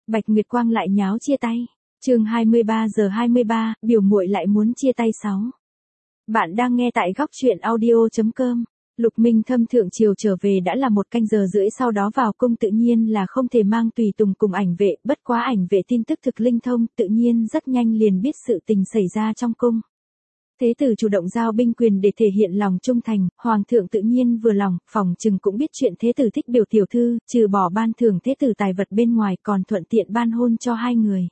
Bạch Nguyệt Quang lại nháo chia tay. Chương 23:23, biểu muội lại muốn chia tay 6. Bạn đang nghe tại góc truyện audio.com. Lục Minh Thâm thượng triều trở về đã là 1 canh giờ rưỡi, sau đó vào cung tự nhiên là không thể mang tùy tùng cùng ảnh vệ, bất quá ảnh vệ tin tức thực linh thông, tự nhiên rất nhanh liền biết sự tình xảy ra trong cung. Thế tử chủ động giao binh quyền để thể hiện lòng trung thành, hoàng thượng tự nhiên vừa lòng, phòng chừng cũng biết chuyện thế tử thích biểu tiểu thư, trừ bỏ ban thưởng thế tử tài vật bên ngoài còn thuận tiện ban hôn cho hai người.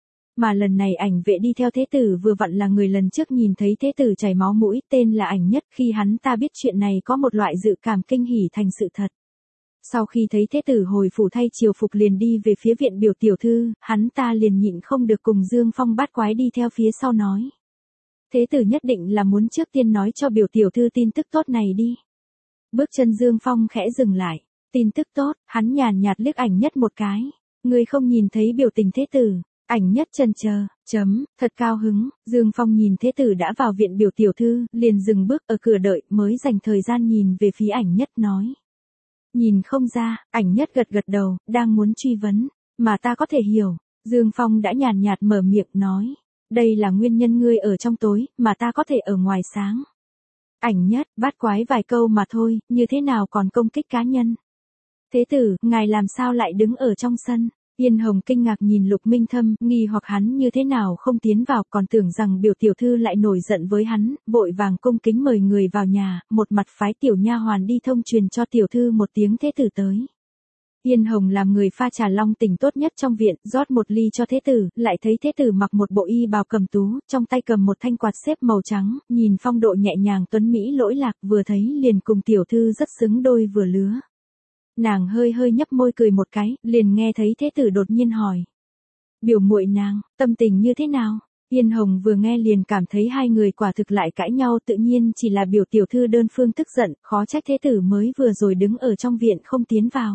Mà lần này ảnh vệ đi theo thế tử vừa vặn là người lần trước nhìn thấy thế tử chảy máu mũi, tên là Ảnh Nhất, khi hắn ta biết chuyện này có một loại dự cảm kinh hỉ thành sự thật. Sau khi thấy thế tử hồi phủ thay triều phục liền đi về phía viện biểu tiểu thư, hắn ta liền nhịn không được cùng Dương Phong bát quái đi theo phía sau nói. Thế tử nhất định là muốn trước tiên nói cho biểu tiểu thư tin tức tốt này đi. Bước chân Dương Phong khẽ dừng lại. Tin tức tốt, hắn nhàn nhạt liếc Ảnh Nhất một cái. Người không nhìn thấy biểu tình thế tử. Ảnh Nhất chần chờ, thật cao hứng. Dương Phong nhìn thế tử đã vào viện biểu tiểu thư, liền dừng bước ở cửa đợi, mới dành thời gian nhìn về phía Ảnh Nhất nói. Nhìn không ra, Ảnh Nhất gật gật đầu, đang muốn truy vấn, mà ta có thể hiểu. Dương Phong đã nhàn nhạt mở miệng nói. Đây là nguyên nhân ngươi ở trong tối, mà ta có thể ở ngoài sáng. Ảnh Nhất, bát quái vài câu mà thôi, như thế nào còn công kích cá nhân. Thế tử, ngài làm sao lại đứng ở trong sân? Yên Hồng kinh ngạc nhìn Lục Minh Thâm, nghi hoặc hắn như thế nào không tiến vào, còn tưởng rằng biểu tiểu thư lại nổi giận với hắn, vội vàng cung kính mời người vào nhà, một mặt phái tiểu nha hoàn đi thông truyền cho tiểu thư một tiếng thế tử tới. Yên Hồng làm người pha trà long tỉnh tốt nhất trong viện, rót một ly cho thế tử, lại thấy thế tử mặc một bộ y bào cầm tú, trong tay cầm một thanh quạt xếp màu trắng, nhìn phong độ nhẹ nhàng tuấn mỹ lỗi lạc, vừa thấy liền cùng tiểu thư rất xứng đôi vừa lứa. Nàng hơi hơi nhấp môi cười một cái, liền nghe thấy thế tử đột nhiên hỏi. Biểu muội nàng, tâm tình như thế nào? Yên Hồng vừa nghe liền cảm thấy hai người quả thực lại cãi nhau, tự nhiên chỉ là biểu tiểu thư đơn phương tức giận, khó trách thế tử mới vừa rồi đứng ở trong viện không tiến vào.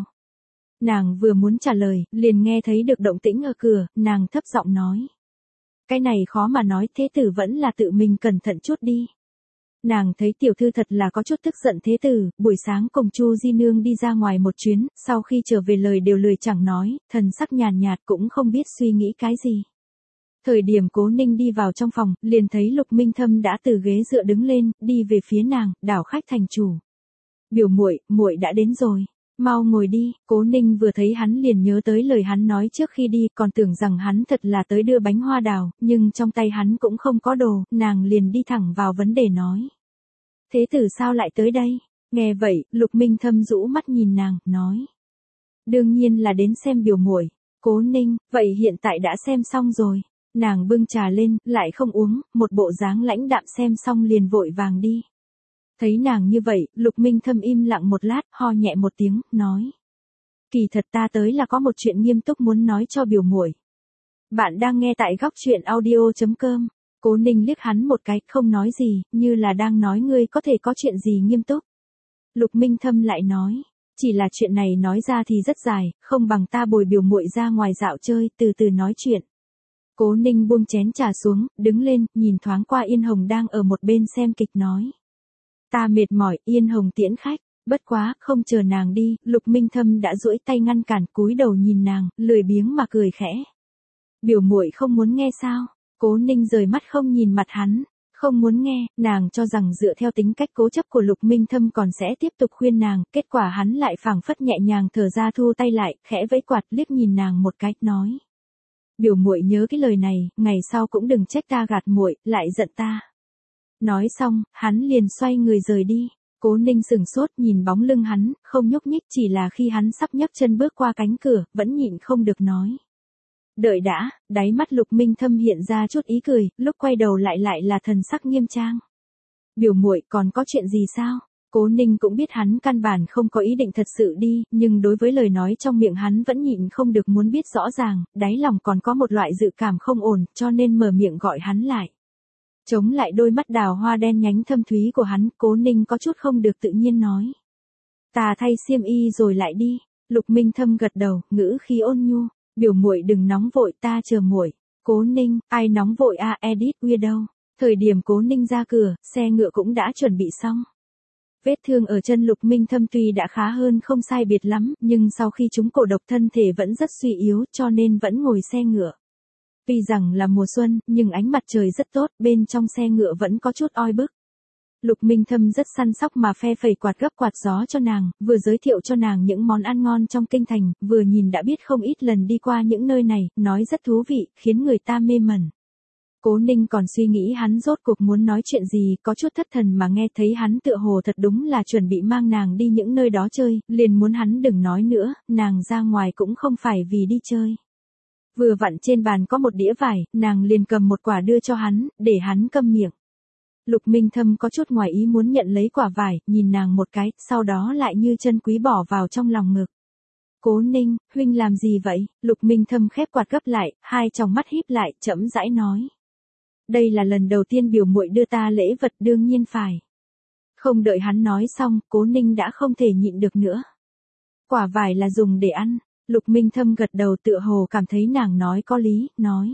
Nàng vừa muốn trả lời, liền nghe thấy được động tĩnh ở cửa, nàng thấp giọng nói. Cái này khó mà nói, thế tử vẫn là tự mình cẩn thận chút đi. Nàng thấy tiểu thư thật là có chút tức giận thế tử, buổi sáng cùng Chu Di Nương đi ra ngoài một chuyến, sau khi trở về lời đều lười chẳng nói, thần sắc nhàn nhạt cũng không biết suy nghĩ cái gì. Thời điểm Cố Ninh đi vào trong phòng, liền thấy Lục Minh Thâm đã từ ghế dựa đứng lên, đi về phía nàng, đảo khách thành chủ. Biểu muội, muội đã đến rồi. Mau ngồi đi. Cố Ninh vừa thấy hắn liền nhớ tới lời hắn nói trước khi đi, còn tưởng rằng hắn thật là tới đưa bánh hoa đào, nhưng trong tay hắn cũng không có đồ, nàng liền đi thẳng vào vấn đề nói. Thế tử sao lại tới đây? Nghe vậy, Lục Minh Thâm rũ mắt nhìn nàng, nói. Đương nhiên là đến xem biểu muội. Cố Ninh, vậy hiện tại đã xem xong rồi. Nàng bưng trà lên, lại không uống, một bộ dáng lãnh đạm, xem xong liền vội vàng đi. Thấy nàng như vậy, Lục Minh Thâm im lặng một lát, ho nhẹ một tiếng, nói. Kỳ thật ta tới là có một chuyện nghiêm túc muốn nói cho biểu muội. Bạn đang nghe tại góc truyện audio.com. Cố Ninh liếc hắn một cái, không nói gì, như là đang nói ngươi có thể có chuyện gì nghiêm túc. Lục Minh Thâm lại nói. Chỉ là chuyện này nói ra thì rất dài, không bằng ta bồi biểu muội ra ngoài dạo chơi, từ từ nói chuyện. Cố Ninh buông chén trà xuống, đứng lên, nhìn thoáng qua Yên Hồng đang ở một bên xem kịch nói. Ta mệt mỏi, Yên Hồng tiễn khách, bất quá, không chờ nàng đi, Lục Minh Thâm đã duỗi tay ngăn cản, cúi đầu nhìn nàng, lười biếng mà cười khẽ. Biểu muội không muốn nghe sao? Cố Ninh rời mắt không nhìn mặt hắn, không muốn nghe, nàng cho rằng dựa theo tính cách cố chấp của Lục Minh Thâm còn sẽ tiếp tục khuyên nàng, kết quả hắn lại phảng phất nhẹ nhàng thở ra thu tay lại, khẽ vẫy quạt liếc nhìn nàng một cái, nói. Biểu muội nhớ cái lời này, ngày sau cũng đừng trách ta gạt muội, lại giận ta. Nói xong, hắn liền xoay người rời đi. Cố Ninh sửng sốt nhìn bóng lưng hắn, không nhúc nhích, chỉ là khi hắn sắp nhấc chân bước qua cánh cửa, vẫn nhịn không được nói. Đợi đã, đáy mắt Lục Minh Thâm hiện ra chút ý cười, lúc quay đầu lại là thần sắc nghiêm trang. Biểu muội còn có chuyện gì sao? Cố Ninh cũng biết hắn căn bản không có ý định thật sự đi, nhưng đối với lời nói trong miệng hắn vẫn nhịn không được muốn biết rõ ràng, đáy lòng còn có một loại dự cảm không ổn, cho nên mở miệng gọi hắn lại. Chống lại đôi mắt đào hoa đen nhánh thâm thúy của hắn, Cố Ninh có chút không được tự nhiên nói. Ta thay xiêm y rồi lại đi. Lục Minh Thâm gật đầu, ngữ khí ôn nhu. Biểu muội đừng nóng vội, ta chờ muội. Cố Ninh, ai nóng vội à, Edith Weir đâu? Thời điểm Cố Ninh ra cửa, xe ngựa cũng đã chuẩn bị xong. Vết thương ở chân Lục Minh Thâm tuy đã khá hơn không sai biệt lắm, nhưng sau khi trúng cổ độc thân thể vẫn rất suy yếu cho nên vẫn ngồi xe ngựa. Tuy rằng là mùa xuân, nhưng ánh mặt trời rất tốt, bên trong xe ngựa vẫn có chút oi bức. Lục Minh Thâm rất săn sóc mà phe phẩy quạt gấp quạt gió cho nàng, vừa giới thiệu cho nàng những món ăn ngon trong kinh thành, vừa nhìn đã biết không ít lần đi qua những nơi này, nói rất thú vị, khiến người ta mê mẩn. Cố Ninh còn suy nghĩ hắn rốt cuộc muốn nói chuyện gì, có chút thất thần mà nghe thấy hắn tựa hồ thật đúng là chuẩn bị mang nàng đi những nơi đó chơi, liền muốn hắn đừng nói nữa, nàng ra ngoài cũng không phải vì đi chơi. Vừa vặn trên bàn có một đĩa vải, nàng liền cầm một quả đưa cho hắn, để hắn câm miệng. Lục Minh Thâm có chút ngoài ý muốn nhận lấy quả vải, nhìn nàng một cái, sau đó lại như chân quý bỏ vào trong lòng ngực. Cố Ninh, huynh làm gì vậy? Lục Minh Thâm khép quạt gấp lại, hai tròng mắt híp lại, chậm rãi nói. Đây là lần đầu tiên biểu muội đưa ta lễ vật, đương nhiên phải. Không đợi hắn nói xong, Cố Ninh đã không thể nhịn được nữa. Quả vải là dùng để ăn. Lục Minh Thâm gật đầu tựa hồ cảm thấy nàng nói có lý, nói.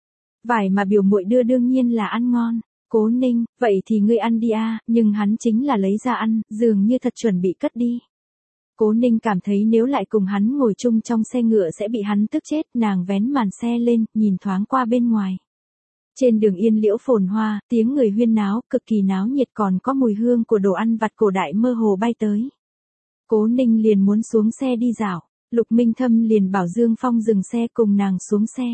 Vải mà biểu muội đưa đương nhiên là ăn ngon. Cố Ninh, vậy thì ngươi ăn đi a, nhưng hắn chính là lấy ra ăn, dường như thật chuẩn bị cất đi. Cố Ninh cảm thấy nếu lại cùng hắn ngồi chung trong xe ngựa sẽ bị hắn tức chết, nàng vén màn xe lên, nhìn thoáng qua bên ngoài. Trên đường yên liễu phồn hoa, tiếng người huyên náo, cực kỳ náo nhiệt, còn có mùi hương của đồ ăn vặt cổ đại mơ hồ bay tới. Cố Ninh liền muốn xuống xe đi dạo, Lục Minh Thâm liền bảo Dương Phong dừng xe cùng nàng xuống xe.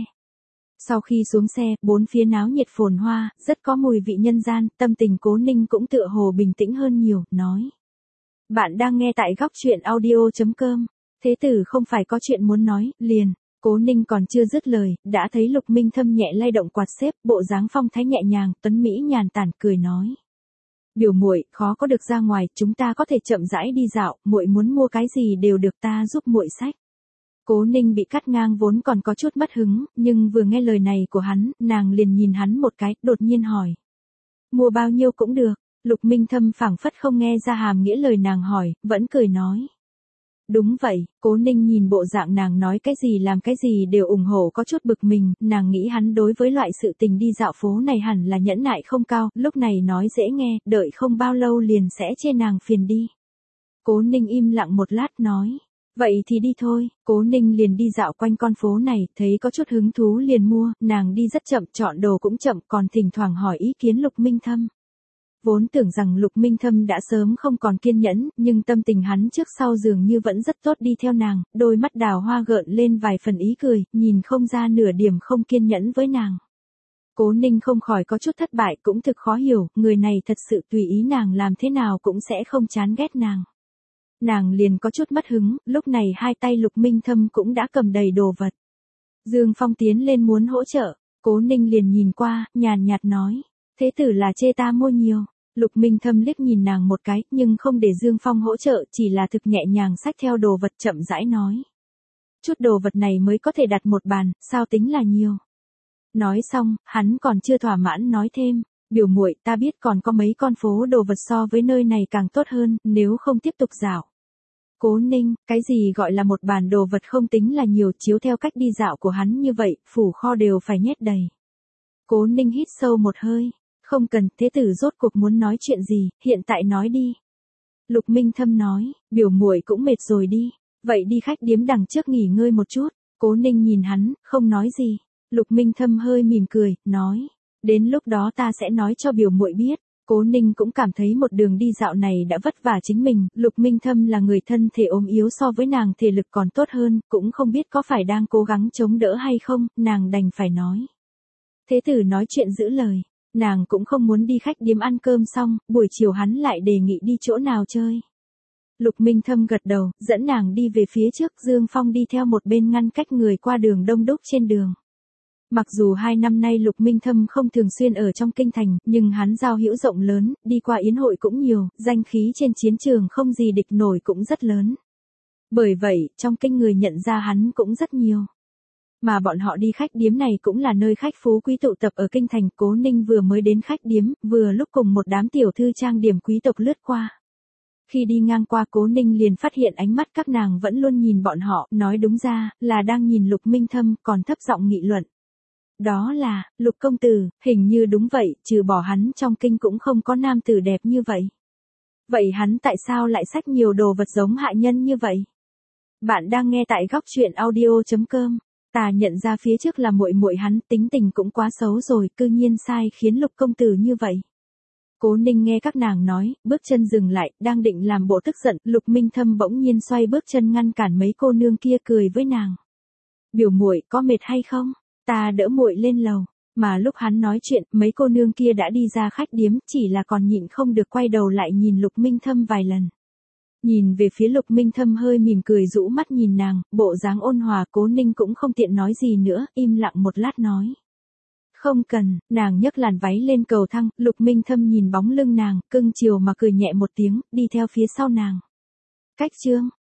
Sau khi xuống xe, bốn phía náo nhiệt phồn hoa, rất có mùi vị nhân gian, tâm tình Cố Ninh cũng tựa hồ bình tĩnh hơn nhiều, nói. Bạn đang nghe tại góc truyện audio.com, thế tử không phải có chuyện muốn nói, liền. Cố Ninh còn chưa dứt lời, đã thấy Lục Minh Thâm nhẹ lay động quạt xếp, bộ dáng phong thái nhẹ nhàng, tuấn mỹ nhàn tản, cười nói. Biểu muội, khó có được ra ngoài, chúng ta có thể chậm rãi đi dạo, muội muốn mua cái gì đều được ta giúp muội xách. Cố Ninh bị cắt ngang vốn còn có chút mất hứng, nhưng vừa nghe lời này của hắn, nàng liền nhìn hắn một cái, đột nhiên hỏi. Mua bao nhiêu cũng được. Lục Minh Thâm phảng phất không nghe ra hàm nghĩa lời nàng hỏi, vẫn cười nói. Đúng vậy, Cố Ninh nhìn bộ dạng nàng nói cái gì làm cái gì đều ủng hộ có chút bực mình, nàng nghĩ hắn đối với loại sự tình đi dạo phố này hẳn là nhẫn nại không cao, lúc này nói dễ nghe, đợi không bao lâu liền sẽ chê nàng phiền đi. Cố Ninh im lặng một lát nói. Vậy thì đi thôi, Cố Ninh liền đi dạo quanh con phố này, thấy có chút hứng thú liền mua, nàng đi rất chậm, chọn đồ cũng chậm, còn thỉnh thoảng hỏi ý kiến Lục Minh Thâm. Vốn tưởng rằng Lục Minh Thâm đã sớm không còn kiên nhẫn, nhưng tâm tình hắn trước sau dường như vẫn rất tốt đi theo nàng, đôi mắt đào hoa gợn lên vài phần ý cười, nhìn không ra nửa điểm không kiên nhẫn với nàng. Cố Ninh không khỏi có chút thất bại, cũng thực khó hiểu, người này thật sự tùy ý nàng làm thế nào cũng sẽ không chán ghét nàng. Nàng liền có chút mất hứng, lúc này hai tay Lục Minh Thâm cũng đã cầm đầy đồ vật. Dương Phong tiến lên muốn hỗ trợ, Cố Ninh liền nhìn qua, nhàn nhạt nói. Thế tử là chê ta mua nhiều. Lục Minh Thâm liếc nhìn nàng một cái, nhưng không để Dương Phong hỗ trợ, chỉ là thực nhẹ nhàng xách theo đồ vật chậm rãi nói. Chút đồ vật này mới có thể đặt một bàn, sao tính là nhiều. Nói xong, hắn còn chưa thỏa mãn nói thêm, biểu muội, ta biết còn có mấy con phố đồ vật so với nơi này càng tốt hơn, nếu không tiếp tục dạo. Cố Ninh, cái gì gọi là một bàn đồ vật không tính là nhiều, chiếu theo cách đi dạo của hắn như vậy, phủ kho đều phải nhét đầy. Cố Ninh hít sâu một hơi. Không cần, thế tử rốt cuộc muốn nói chuyện gì, hiện tại nói đi. Lục Minh Thâm nói, biểu muội cũng mệt rồi đi, vậy đi khách điếm đằng trước nghỉ ngơi một chút. Cố Ninh nhìn hắn, không nói gì. Lục Minh Thâm hơi mỉm cười, nói, đến lúc đó ta sẽ nói cho biểu muội biết. Cố Ninh cũng cảm thấy một đường đi dạo này đã vất vả chính mình, Lục Minh Thâm là người thân thể ốm yếu so với nàng thể lực còn tốt hơn, cũng không biết có phải đang cố gắng chống đỡ hay không, nàng đành phải nói. Thế tử nói chuyện giữ lời. Nàng cũng không muốn đi khách điếm ăn cơm xong, buổi chiều hắn lại đề nghị đi chỗ nào chơi. Lục Minh Thâm gật đầu, dẫn nàng đi về phía trước, Dương Phong đi theo một bên ngăn cách người qua đường đông đúc trên đường. Mặc dù 2 năm nay Lục Minh Thâm không thường xuyên ở trong kinh thành, nhưng hắn giao hữu rộng lớn, đi qua yến hội cũng nhiều, danh khí trên chiến trường không gì địch nổi cũng rất lớn. Bởi vậy, trong kinh người nhận ra hắn cũng rất nhiều. Mà bọn họ đi khách điếm này cũng là nơi khách phú quý tụ tập ở kinh thành. Cố Ninh vừa mới đến khách điếm, vừa lúc cùng một đám tiểu thư trang điểm quý tộc lướt qua. Khi đi ngang qua Cố Ninh liền phát hiện ánh mắt các nàng vẫn luôn nhìn bọn họ, nói đúng ra, là đang nhìn Lục Minh Thâm, còn thấp giọng nghị luận. Đó là, Lục công tử, hình như đúng vậy, trừ bỏ hắn trong kinh cũng không có nam tử đẹp như vậy. Vậy hắn tại sao lại xách nhiều đồ vật giống hạ nhân như vậy? Bạn đang nghe tại góc truyện audio.com. Ta nhận ra phía trước là muội muội hắn, tính tình cũng quá xấu rồi, cư nhiên sai khiến Lục công tử như vậy. Cố Ninh nghe các nàng nói, bước chân dừng lại, đang định làm bộ tức giận, Lục Minh Thâm bỗng nhiên xoay bước chân ngăn cản mấy cô nương kia, cười với nàng. Biểu muội có mệt hay không? Ta đỡ muội lên lầu. Mà lúc hắn nói chuyện, mấy cô nương kia đã đi ra khách điếm, chỉ là còn nhịn không được quay đầu lại nhìn Lục Minh Thâm vài lần. Nhìn về phía Lục Minh Thâm hơi mỉm cười rũ mắt nhìn nàng, bộ dáng ôn hòa. Cố Ninh cũng không tiện nói gì nữa, im lặng một lát nói. Không cần, nàng nhấc làn váy lên cầu thang, Lục Minh Thâm nhìn bóng lưng nàng, cưng chiều mà cười nhẹ một tiếng, đi theo phía sau nàng. Cách chương,